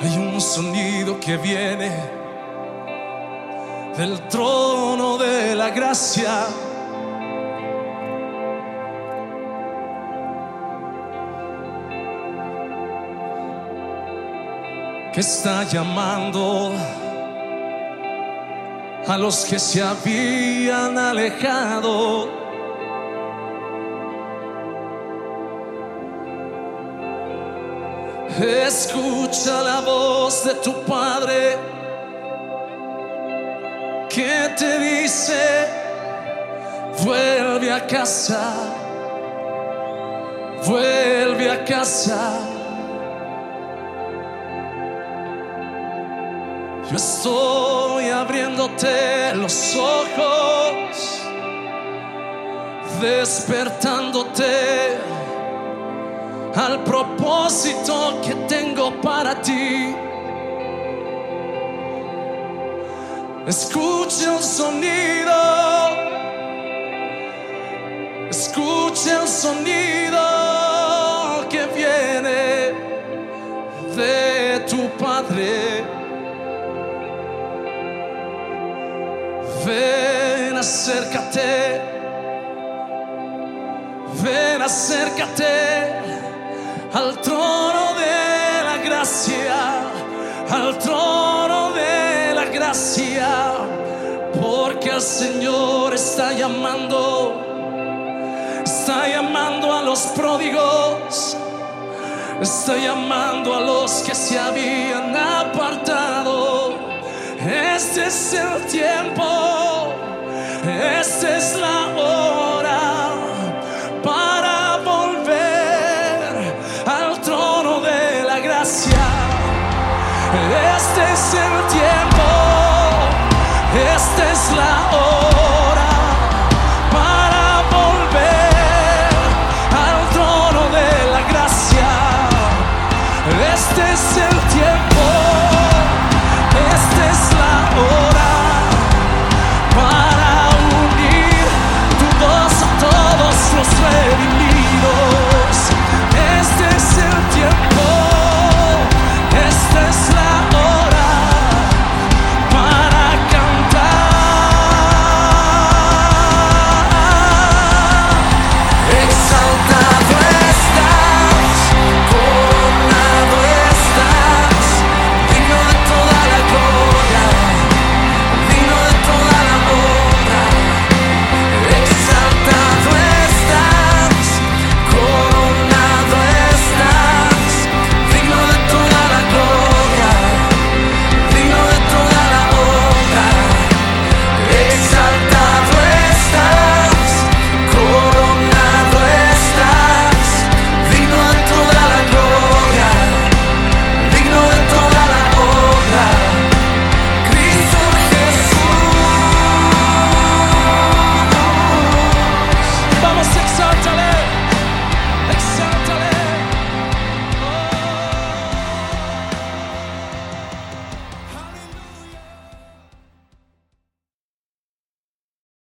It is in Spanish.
Hay un sonido que viene del trono de la gracia. Que está llamando a los que se habían alejado. Escucha la voz de tu Padre que te dice: vuelve a casa, vuelve a casa. Yo estoy abriéndote los ojos, despertándote al propósito que tengo para ti. Escucha el sonido, escucha el sonido que viene de tu Padre. Ven, acércate, ven, acércate al trono de la gracia, al trono de la gracia, porque el Señor está llamando a los pródigos, está llamando a los que se habían apartado. Este es el tiempo, esta es la hora para volver al trono de la gracia. Este es el tiempo, esta es la